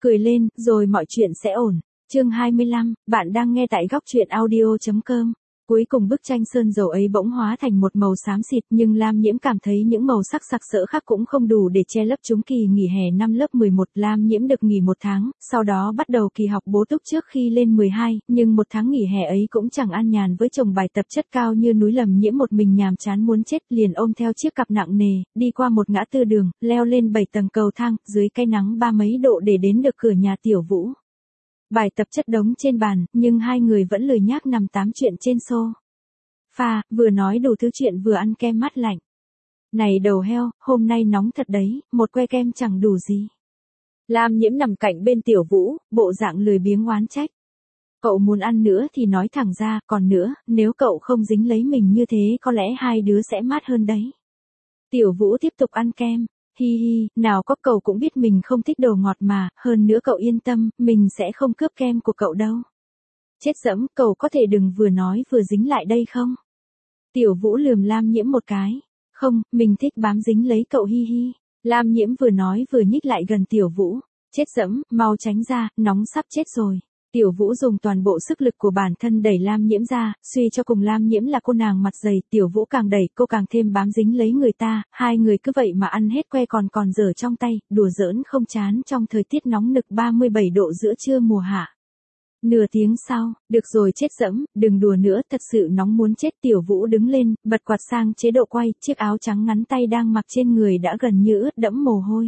cười lên, rồi mọi chuyện sẽ ổn. Chương 25, bạn đang nghe tại góc truyện audio.com. Cuối cùng bức tranh sơn dầu ấy bỗng hóa thành một màu xám xịt, nhưng Lam Nhiễm cảm thấy những màu sắc sặc sỡ khác cũng không đủ để che lấp chúng. Kỳ nghỉ hè năm lớp 11, Lam Nhiễm được nghỉ 1 tháng, sau đó bắt đầu kỳ học bổ túc trước khi lên 12, nhưng 1 tháng nghỉ hè ấy cũng chẳng an nhàn với chồng bài tập chất cao như núi. Lam Nhiễm một mình nhàm chán muốn chết, liền ôm theo chiếc cặp nặng nề, đi qua một ngã tư đường, leo lên 7 tầng cầu thang, dưới cái nắng 30 mấy độ để đến được cửa nhà Tiểu Vũ. Bài tập chất đống trên bàn, nhưng hai người vẫn lười nhác nằm tám chuyện trên sofa, vừa nói đủ thứ chuyện vừa ăn kem mát lạnh. Này đầu heo, hôm nay nóng thật đấy, một que kem chẳng đủ gì. Lam Nhiễm nằm cạnh bên Tiểu Vũ, bộ dạng lười biếng oán trách. Cậu muốn ăn nữa thì nói thẳng ra, còn nữa, nếu cậu không dính lấy mình như thế có lẽ hai đứa sẽ mát hơn đấy. Tiểu Vũ tiếp tục ăn kem. Hi hi, nào có, cậu cũng biết mình không thích đồ ngọt mà, hơn nữa cậu yên tâm, mình sẽ không cướp kem của cậu đâu. Chết dẫm, cậu có thể đừng vừa nói vừa dính lại đây không? Tiểu Vũ lườm Lam Nhiễm một cái. Không, mình thích bám dính lấy cậu, hi hi. Lam Nhiễm vừa nói vừa nhích lại gần Tiểu Vũ. Chết dẫm, mau tránh ra, nóng sắp chết rồi. Tiểu Vũ dùng toàn bộ sức lực của bản thân đẩy Lam Nhiễm ra, suy cho cùng Lam Nhiễm là cô nàng mặt dày, Tiểu Vũ càng đẩy cô càng thêm bám dính lấy người ta, hai người cứ vậy mà ăn hết que còn dở trong tay, đùa giỡn không chán trong thời tiết nóng nực 37 độ giữa trưa mùa hạ. Nửa tiếng sau, được rồi chết dẫm, đừng đùa nữa, thật sự nóng muốn chết. Tiểu Vũ đứng lên, bật quạt sang chế độ quay, chiếc áo trắng ngắn tay đang mặc trên người đã gần như ướt đẫm mồ hôi.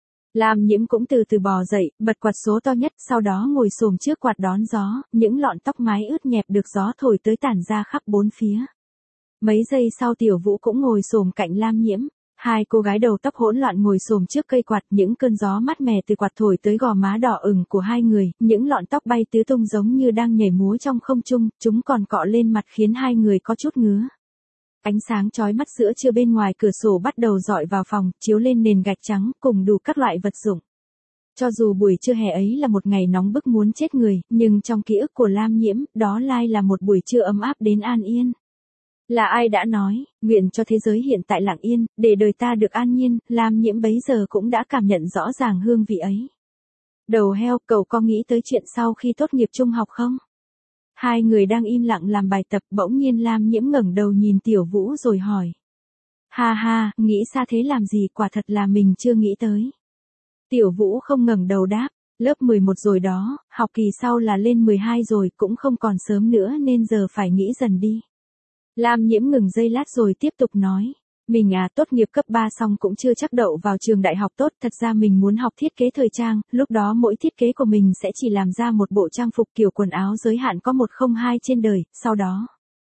Lam Nhiễm cũng từ từ bò dậy, bật quạt số to nhất, sau đó ngồi xổm trước quạt đón gió, những lọn tóc mái ướt nhẹp được gió thổi tới tản ra khắp bốn phía. Mấy giây sau Tiểu Vũ cũng ngồi xổm cạnh Lam Nhiễm. Hai cô gái đầu tóc hỗn loạn ngồi xổm trước cây quạt, những cơn gió mát mẻ từ quạt thổi tới gò má đỏ ửng của hai người, những lọn tóc bay tứ tung giống như đang nhảy múa trong không trung, chúng còn cọ lên mặt khiến hai người có chút ngứa. Ánh sáng chói mắt giữa trưa bên ngoài cửa sổ bắt đầu rọi vào phòng, chiếu lên nền gạch trắng, cùng đủ các loại vật dụng. Cho dù buổi trưa hè ấy là một ngày nóng bức muốn chết người, nhưng trong ký ức của Lam Nhiễm, đó lai là một buổi trưa ấm áp đến an yên. Là ai đã nói, nguyện cho thế giới hiện tại lặng yên, để đời ta được an nhiên, Lam Nhiễm bấy giờ cũng đã cảm nhận rõ ràng hương vị ấy. Đầu heo, cậu có nghĩ tới chuyện sau khi tốt nghiệp trung học không? Hai người đang im lặng làm bài tập, bỗng nhiên Lam Nhiễm ngẩng đầu nhìn Tiểu Vũ rồi hỏi. Ha ha, nghĩ xa thế làm gì, quả thật là mình chưa nghĩ tới. Tiểu Vũ không ngẩng đầu đáp, lớp 11 rồi đó, học kỳ sau là lên 12 rồi, cũng không còn sớm nữa nên giờ phải nghĩ dần đi. Lam Nhiễm ngừng giây lát rồi tiếp tục nói. Mình tốt nghiệp cấp 3 xong cũng chưa chắc đậu vào trường đại học tốt, thật ra mình muốn học thiết kế thời trang, lúc đó mỗi thiết kế của mình sẽ chỉ làm ra một bộ trang phục kiểu quần áo giới hạn có 102 trên đời, sau đó.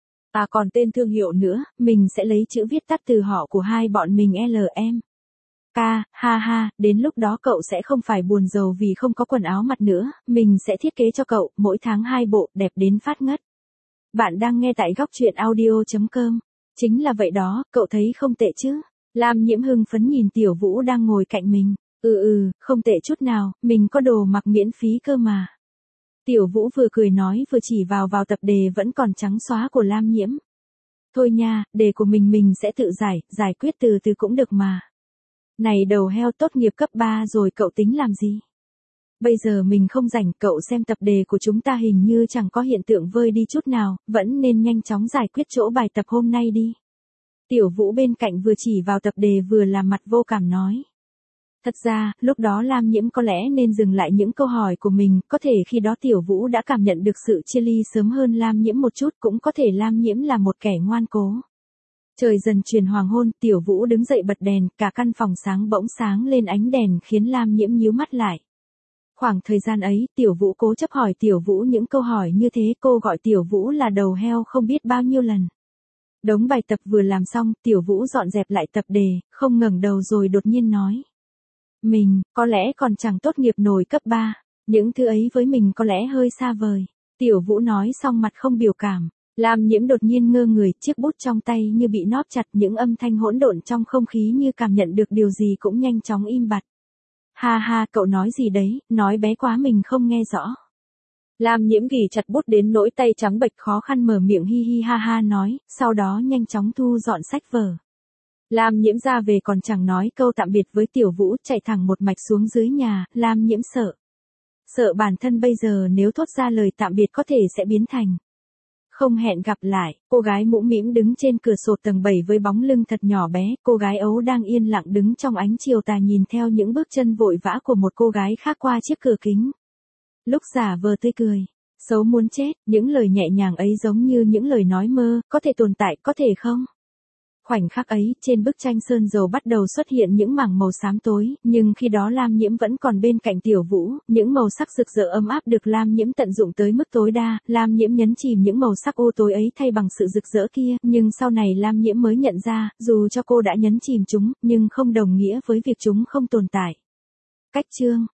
Còn tên thương hiệu nữa, mình sẽ lấy chữ viết tắt từ họ của hai bọn mình LM. Ha ha, đến lúc đó cậu sẽ không phải buồn rầu vì không có quần áo mặc nữa, mình sẽ thiết kế cho cậu, mỗi tháng 2 bộ, đẹp đến phát ngất. Bạn đang nghe tại góc truyện audio.com. Chính là vậy đó, cậu thấy không tệ chứ? Lam Nhiễm hưng phấn nhìn Tiểu Vũ đang ngồi cạnh mình. Không tệ chút nào, mình có đồ mặc miễn phí cơ mà. Tiểu Vũ vừa cười nói vừa chỉ vào tập đề vẫn còn trắng xóa của Lam Nhiễm. Thôi nha, đề của mình sẽ tự giải quyết từ từ cũng được mà. Này đầu heo, tốt nghiệp cấp 3 rồi cậu tính làm gì? Bây giờ mình không rảnh, cậu xem tập đề của chúng ta hình như chẳng có hiện tượng vơi đi chút nào, vẫn nên nhanh chóng giải quyết chỗ bài tập hôm nay đi. Tiểu Vũ bên cạnh vừa chỉ vào tập đề vừa làm mặt vô cảm nói. Thật ra, lúc đó Lam Nhiễm có lẽ nên dừng lại những câu hỏi của mình, có thể khi đó Tiểu Vũ đã cảm nhận được sự chia ly sớm hơn Lam Nhiễm một chút, cũng có thể Lam Nhiễm là một kẻ ngoan cố. Trời dần chuyển hoàng hôn, Tiểu Vũ đứng dậy bật đèn, cả căn phòng bỗng sáng lên ánh đèn khiến Lam Nhiễm nhíu mắt lại. Khoảng thời gian ấy, Tiểu Vũ cố chấp hỏi Tiểu Vũ những câu hỏi như thế, cô gọi Tiểu Vũ là đầu heo không biết bao nhiêu lần. Đống bài tập vừa làm xong, Tiểu Vũ dọn dẹp lại tập đề, không ngẩng đầu rồi đột nhiên nói. Mình, có lẽ còn chẳng tốt nghiệp nổi cấp 3, những thứ ấy với mình có lẽ hơi xa vời. Tiểu Vũ nói xong mặt không biểu cảm. Lam Nhiễm đột nhiên ngơ người, chiếc bút trong tay như bị nóp chặt, những âm thanh hỗn độn trong không khí như cảm nhận được điều gì cũng nhanh chóng im bặt. Ha ha, cậu nói gì đấy, nói bé quá mình không nghe rõ. Lam Nhiễm ghì chặt bút đến nỗi tay trắng bệch khó khăn mở miệng hi hi ha ha nói, sau đó nhanh chóng thu dọn sách vở. Lam Nhiễm ra về còn chẳng nói câu tạm biệt với Tiểu Vũ, chạy thẳng một mạch xuống dưới nhà. Lam Nhiễm sợ Sợ bản thân bây giờ nếu thốt ra lời tạm biệt có thể sẽ biến thành không hẹn gặp lại. Cô gái mũm mĩm đứng trên cửa sổ tầng 7 với bóng lưng thật nhỏ bé, cô gái ấu đang yên lặng đứng trong ánh chiều tà nhìn theo những bước chân vội vã của một cô gái khác qua chiếc cửa kính. Lúc giả vờ tươi cười, xấu muốn chết, những lời nhẹ nhàng ấy giống như những lời nói mơ, có thể tồn tại, có thể không? Khoảnh khắc ấy, trên bức tranh sơn dầu bắt đầu xuất hiện những mảng màu xám tối, nhưng khi đó Lam Nhiễm vẫn còn bên cạnh Tiểu Vũ, những màu sắc rực rỡ ấm áp được Lam Nhiễm tận dụng tới mức tối đa, Lam Nhiễm nhấn chìm những màu sắc u tối ấy thay bằng sự rực rỡ kia, nhưng sau này Lam Nhiễm mới nhận ra, dù cho cô đã nhấn chìm chúng, nhưng không đồng nghĩa với việc chúng không tồn tại. Cách chương